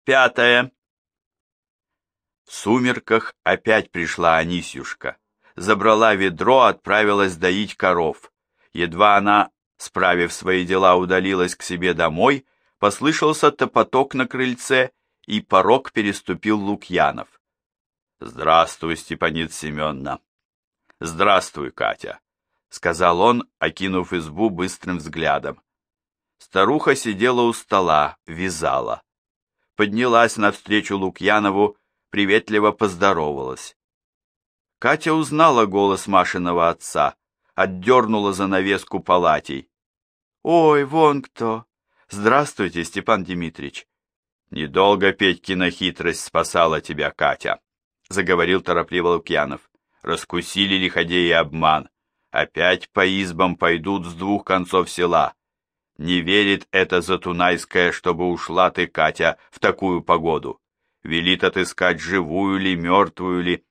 5. В сумерках опять пришла Анисьюшка. Забрала ведро, отправилась доить коров. Едва она, справив свои дела, удалилась к себе домой, послышался топоток на крыльце, и порог переступил Лукьянов. «Здравствуй, Степанида Семеновна!» «Здравствуй, Катя!» — сказал он, окинув избу быстрым взглядом. Старуха сидела у стола, вязала. Поднялась навстречу Лукьянову, приветливо поздоровалась. Катя узнала голос Машиного отца, отдернула занавеску палатей. «Ой, вон кто! Здравствуйте, Степан Дмитрич!» «Недолго Петькина хитрость спасала тебя, Катя», — заговорил торопливо Лукьянов. «Раскусили лиходеи обман. Опять по избам пойдут с двух концов села. Не верит эта Затунайская, чтобы ушла ты, Катя, в такую погоду. Велит отыскать, живую ли, мертвую ли».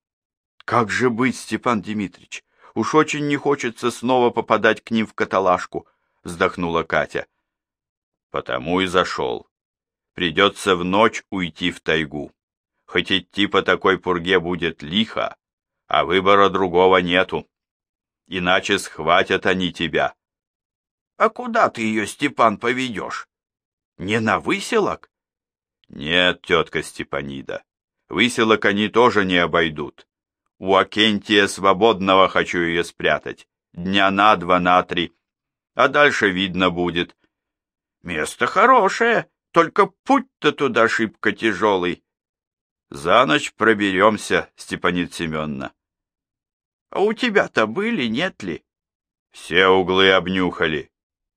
«Как же быть, Степан Дмитрич? Уж очень не хочется снова попадать к ним в каталажку», — вздохнула Катя. «Потому и зашел. Придется в ночь уйти в тайгу. Хоть идти по такой пурге будет лихо, а выбора другого нету. Иначе схватят они тебя». «А куда ты ее, Степан, поведешь? Не на выселок?» «Нет, тетка Степанида, выселок они тоже не обойдут. У Акентия Свободного хочу ее спрятать. Дня на 2, на 3. А дальше видно будет». «Место хорошее, только путь-то туда шибко тяжелый». «За ночь проберемся, Степанида Семеновна». «А у тебя-то были, нет ли?» «Все углы обнюхали».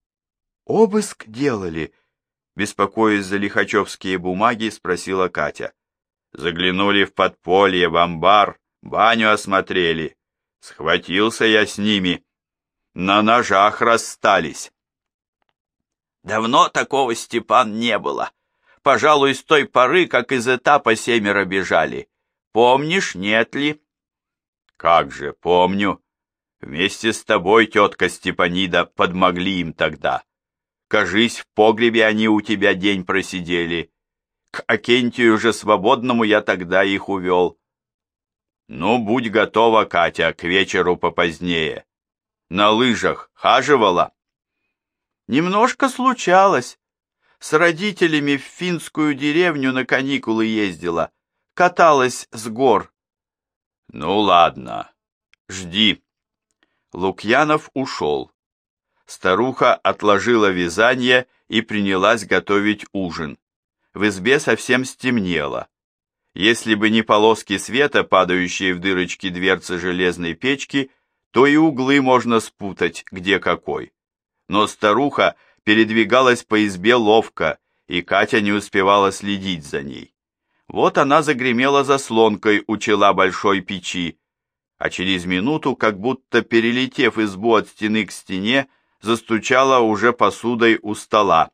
«Обыск делали?» Беспокоясь за лихачевские бумаги, спросила Катя. «Заглянули в подполье, в амбар, баню осмотрели. Схватился я с ними. На ножах расстались». «Давно такого, Степан, не было. Пожалуй, с той поры, как из этапа 7 бежали. Помнишь, нет ли?» «Как же, помню. Вместе с тобой, тетка Степанида, подмогли им тогда. Кажись, в погребе они у тебя день просидели. К Акентию же Свободному я тогда их увел. Ну, будь готова, Катя, к вечеру попозднее. На лыжах хаживала?» «Немножко случалось. С родителями в финскую деревню на каникулы ездила. Каталась с гор». «Ну ладно, жди». Лукьянов ушел. Старуха отложила вязание и принялась готовить ужин. В избе совсем стемнело. Если бы не полоски света, падающие в дырочки дверцы железной печки, то и углы можно спутать, где какой. Но старуха передвигалась по избе ловко, и Катя не успевала следить за ней. Вот она загремела заслонкой у чела большой печи, а через минуту, как будто перелетев избу от стены к стене, застучала уже посудой у стола.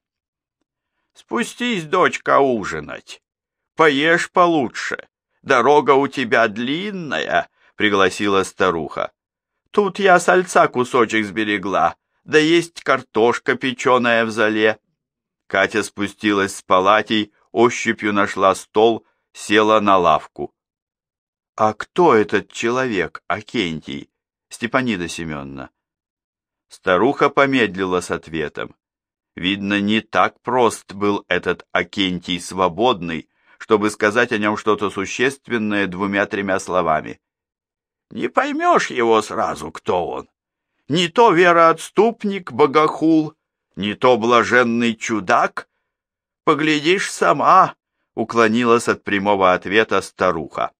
«Спустись, дочка, ужинать. Поешь получше. Дорога у тебя длинная», — пригласила старуха. «Тут я сальца кусочек сберегла, да есть картошка, печеная в золе». Катя спустилась с палатей, ощупью нашла стол, села на лавку. «А кто этот человек, Акентий, Степанида Семеновна?» Старуха помедлила с ответом. Видно, не так прост был этот Акентий Свободный, чтобы сказать о нем что-то существенное 2-3 словами. «Не поймешь его сразу, кто он. Не то вероотступник, богохул, не то блаженный чудак. Поглядишь сама», — уклонилась от прямого ответа старуха.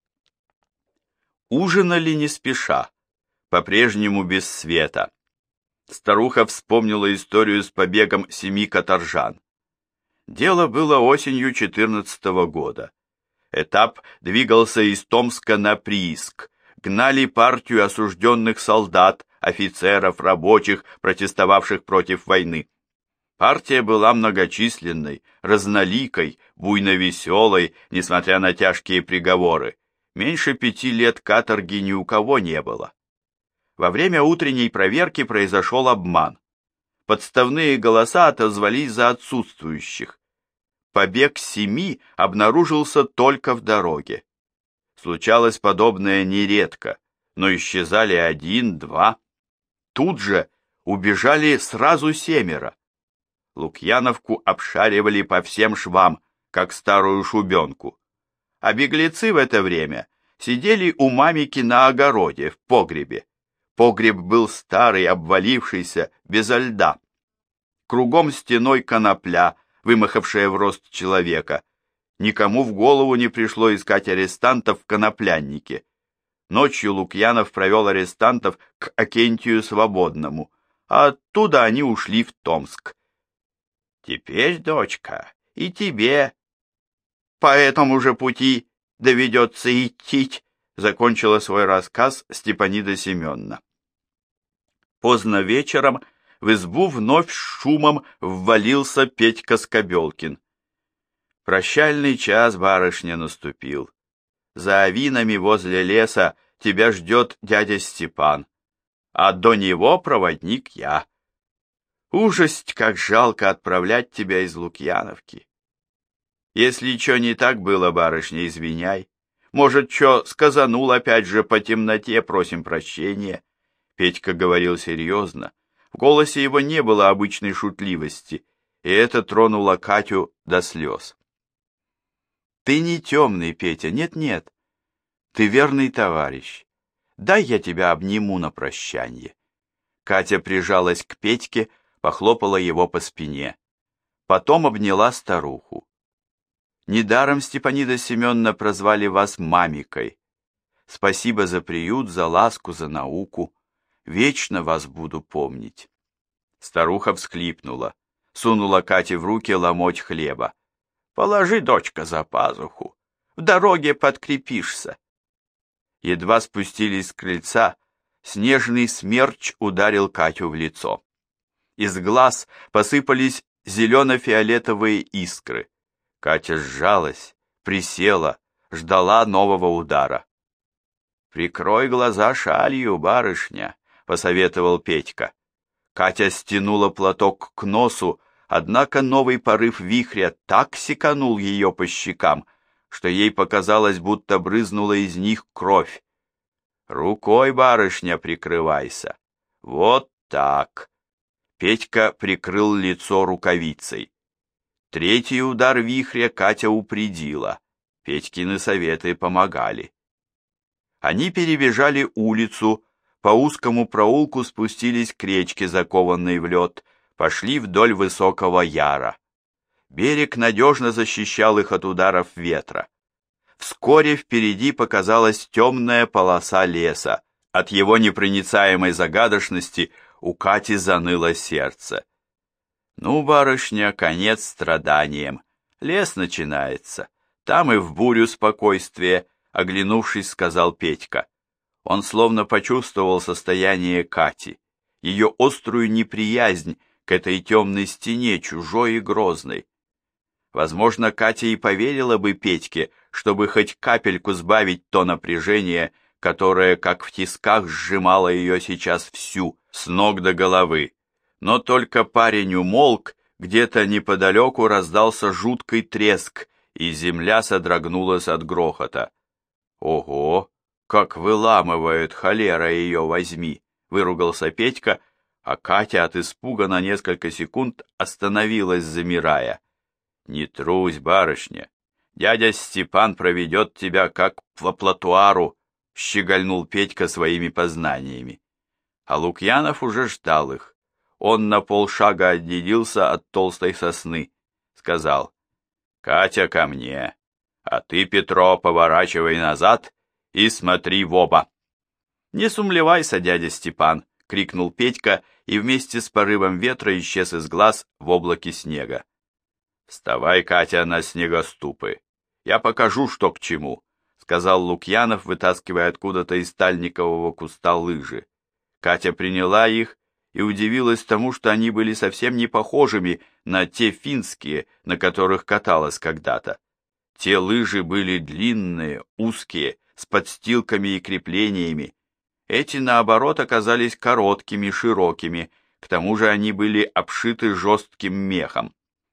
Ужинали не спеша, по-прежнему без света. Старуха вспомнила историю с побегом 7 каторжан. Дело было осенью 14-го года. Этап двигался из Томска на Прииск. Гнали партию осужденных солдат, офицеров, рабочих, протестовавших против войны. Партия была многочисленной, разноликой, буйно-веселой, несмотря на тяжкие приговоры. Меньше 5 лет каторги ни у кого не было. Во время утренней проверки произошел обман. Подставные голоса отозвались за отсутствующих. побег 7 обнаружился только в дороге. Случалось подобное нередко, но исчезали 1, 2. Тут же убежали сразу 7. Лукьяновку обшаривали по всем швам, как старую шубенку. А беглецы в это время сидели у мамики на огороде, в погребе. Погреб был старый, обвалившийся, безо льда. Кругом стеной конопля, вымахавшая в рост человека. Никому в голову не пришло искать арестантов в конопляннике. Ночью Лукьянов провел арестантов к Акентию Свободному, а оттуда они ушли в Томск. «Теперь, дочка, и тебе по этому же пути доведется идти», закончила свой рассказ Степанида Семеновна. Поздно вечером в избу вновь с шумом ввалился Петька Скобелкин. «Прощальный час, барышня, наступил. За авинами возле леса тебя ждет дядя Степан, а до него проводник я. Ужасть, как жалко отправлять тебя из Лукьяновки. Если чё не так было, барышня, извиняй. Может, чё сказанул опять же по темноте, просим прощения». Петька говорил серьезно. В голосе его не было обычной шутливости, и это тронуло Катю до слез. «Ты не темный, Петя, нет-нет. Ты верный товарищ. Дай я тебя обниму на прощанье». Катя прижалась к Петьке, похлопала его по спине. Потом обняла старуху. «Недаром, Степанида Семеновна, прозвали вас мамикой. Спасибо за приют, за ласку, за науку. Вечно вас буду помнить». Старуха всхлипнула, сунула Кате в руки ломоть хлеба. «Положи, дочка, за пазуху. В дороге подкрепишься». Едва спустились с крыльца, снежный смерч ударил Катю в лицо. Из глаз посыпались зелено-фиолетовые искры. Катя сжалась, присела, ждала нового удара. «Прикрой глаза шалью, барышня», — посоветовал Петька. Катя стянула платок к носу, однако новый порыв вихря так секанул ее по щекам, что ей показалось, будто брызнула из них кровь. «Рукой, барышня, прикрывайся. Вот так». Петька прикрыл лицо рукавицей. Третий удар вихря Катя упредила. Петькины советы помогали. Они перебежали улицу, по узкому проулку спустились к речке, закованной в лед, пошли вдоль высокого яра. Берег надежно защищал их от ударов ветра. Вскоре впереди показалась темная полоса леса. От его непроницаемой загадочности у Кати заныло сердце. «Ну, барышня, конец страданиям. Лес начинается. Там и в бурю спокойствие», — оглянувшись, сказал Петька. Он словно почувствовал состояние Кати, ее острую неприязнь к этой темной стене, чужой и грозной. Возможно, Катя и поверила бы Петьке, чтобы хоть капельку сбавить то напряжение, которое, как в тисках, сжимало ее сейчас всю, с ног до головы. Но только парень умолк, где-то неподалеку раздался жуткий треск, и земля содрогнулась от грохота. «Ого, как выламывают, холера ее возьми!» — выругался Петька, а Катя от испуга на несколько секунд остановилась, замирая. «Не трусь, барышня, дядя Степан проведет тебя как по платуару», — щегольнул Петька своими познаниями. А Лукьянов уже ждал их. Он на полшага отделился от толстой сосны, сказал: «Катя, ко мне, а ты, Петро, поворачивай назад и смотри в оба». «Не сумлевайся, дядя Степан», — крикнул Петька и вместе с порывом ветра исчез из глаз в облаке снега. «Вставай, Катя, на снегоступы. Я покажу, что к чему», — сказал Лукьянов, вытаскивая откуда-то из стальникового куста лыжи. Катя приняла их и удивилась тому, что они были совсем не похожими на те финские, на которых каталась когда-то. Те лыжи были длинные, узкие, с подстилками и креплениями. Эти, наоборот, оказались короткими, широкими, к тому же они были обшиты жестким мехом.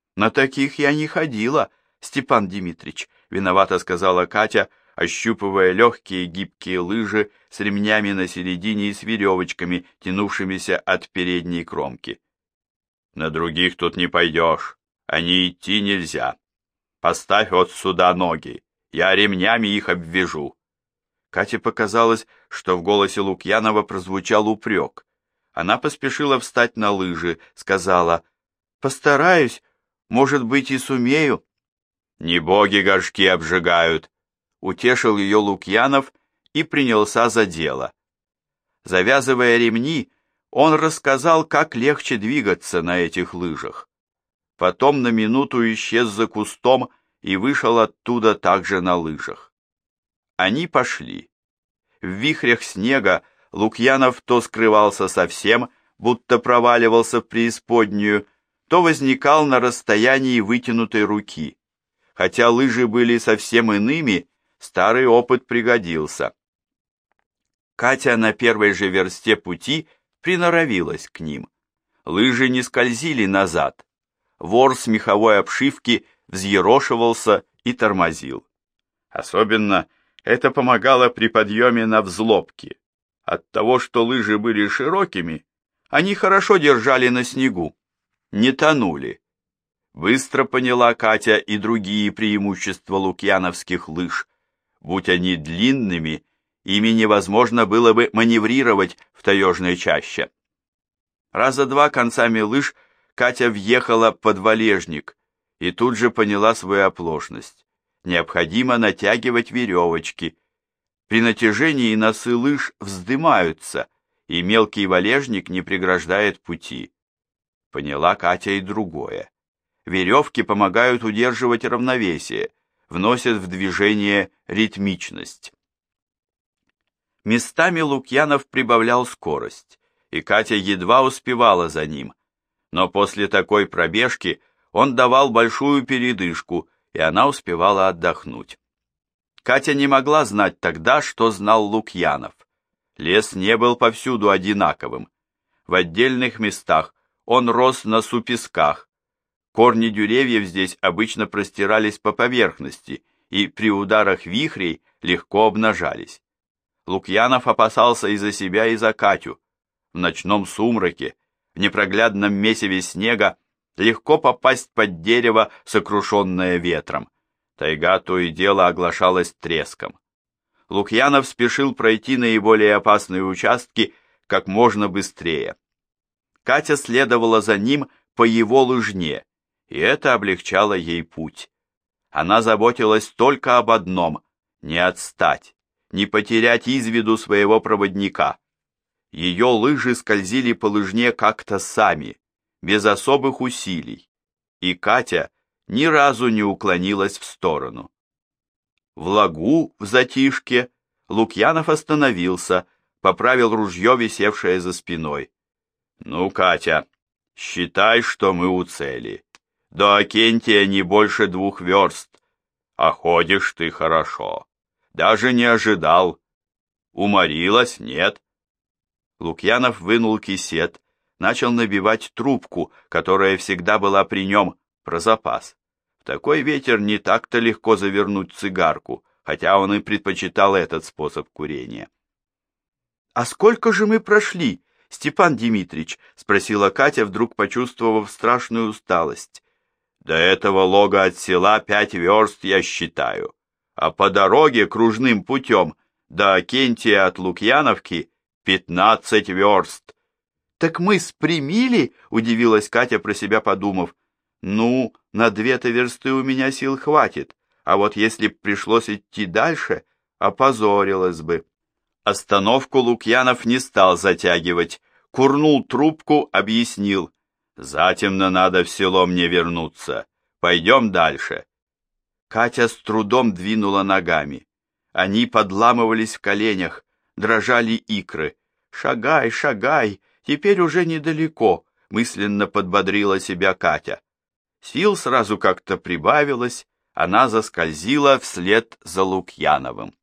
На таких я не ходила, Степан Дмитрич, виновато сказала Катя, ощупывая легкие гибкие лыжи с ремнями на середине и с веревочками, тянувшимися от передней кромки. На других тут не пойдешь, они идти нельзя. Поставь вот сюда ноги, я ремнями их обвяжу. Кате показалось, что в голосе Лукьянова прозвучал упрек. Она поспешила встать на лыжи, сказала: «Постараюсь, может быть, и сумею». «Не боги горшки обжигают», — утешил ее Лукьянов и принялся за дело. Завязывая ремни, он рассказал, как легче двигаться на этих лыжах. Потом на минуту исчез за кустом и вышел оттуда также на лыжах. Они пошли. В вихрях снега Лукьянов то скрывался совсем, будто проваливался в преисподнюю, то возникал на расстоянии вытянутой руки. Хотя лыжи были совсем иными, старый опыт пригодился. Катя на первой же версте пути приноровилась к ним. Лыжи не скользили назад. Ворс меховой обшивки взъерошивался и тормозил. Особенно это помогало при подъеме на взлобки. От того, что лыжи были широкими, они хорошо держали на снегу, не тонули. Быстро поняла Катя и другие преимущества лукьяновских лыж. Будь они длинными, ими невозможно было бы маневрировать в таежной чаще. Раза два концами лыж Катя въехала под валежник и тут же поняла свою оплошность. Необходимо натягивать веревочки. При натяжении носы лыж вздымаются, и мелкий валежник не преграждает пути. Поняла Катя и другое. Веревки помогают удерживать равновесие, вносят в движение ритмичность. Местами Лукьянов прибавлял скорость, и Катя едва успевала за ним. Но после такой пробежки он давал большую передышку, и она успевала отдохнуть. Катя не могла знать тогда, что знал Лукьянов. Лес не был повсюду одинаковым. В отдельных местах он рос на супесках. Корни деревьев здесь обычно простирались по поверхности и при ударах вихрей легко обнажались. Лукьянов опасался и за себя, и за Катю. В ночном сумраке, в непроглядном месиве снега легко попасть под дерево, сокрушенное ветром. Тайга то и дело оглашалась треском. Лукьянов спешил пройти наиболее опасные участки как можно быстрее. Катя следовала за ним по его лыжне, и это облегчало ей путь. Она заботилась только об одном — не отстать, не потерять из виду своего проводника. Ее лыжи скользили по лыжне как-то сами, без особых усилий, и Катя ни разу не уклонилась в сторону. В лагу, в затишке, Лукьянов остановился, поправил ружье, висевшее за спиной. «Ну, Катя, считай, что мы у цели. До Окентия не больше 2 верст, а ходишь ты хорошо. Даже не ожидал. Уморилась, нет?» Лукьянов вынул кисет, начал набивать трубку, которая всегда была при нем, про запас. В такой ветер не так-то легко завернуть цигарку, хотя он и предпочитал этот способ курения. «А сколько же мы прошли, Степан Дмитрич?» — спросила Катя, вдруг почувствовав страшную усталость. «До этого лога от села 5 верст, я считаю, а по дороге кружным путем до Окентия от Лукьяновки 15 верст». «Так мы спрямили?» — удивилась Катя, про себя подумав. «Ну, на 2-то версты у меня сил хватит, а вот если б пришлось идти дальше, опозорилась бы». Остановку Лукьянов не стал затягивать, курнул трубку, объяснил. «Затемно надо в село мне вернуться. Пойдем дальше». Катя с трудом двинула ногами. Они подламывались в коленях, дрожали икры. «Шагай, шагай, теперь уже недалеко», — мысленно подбодрила себя Катя. Сил сразу как-то прибавилось, она заскользила вслед за Лукьяновым.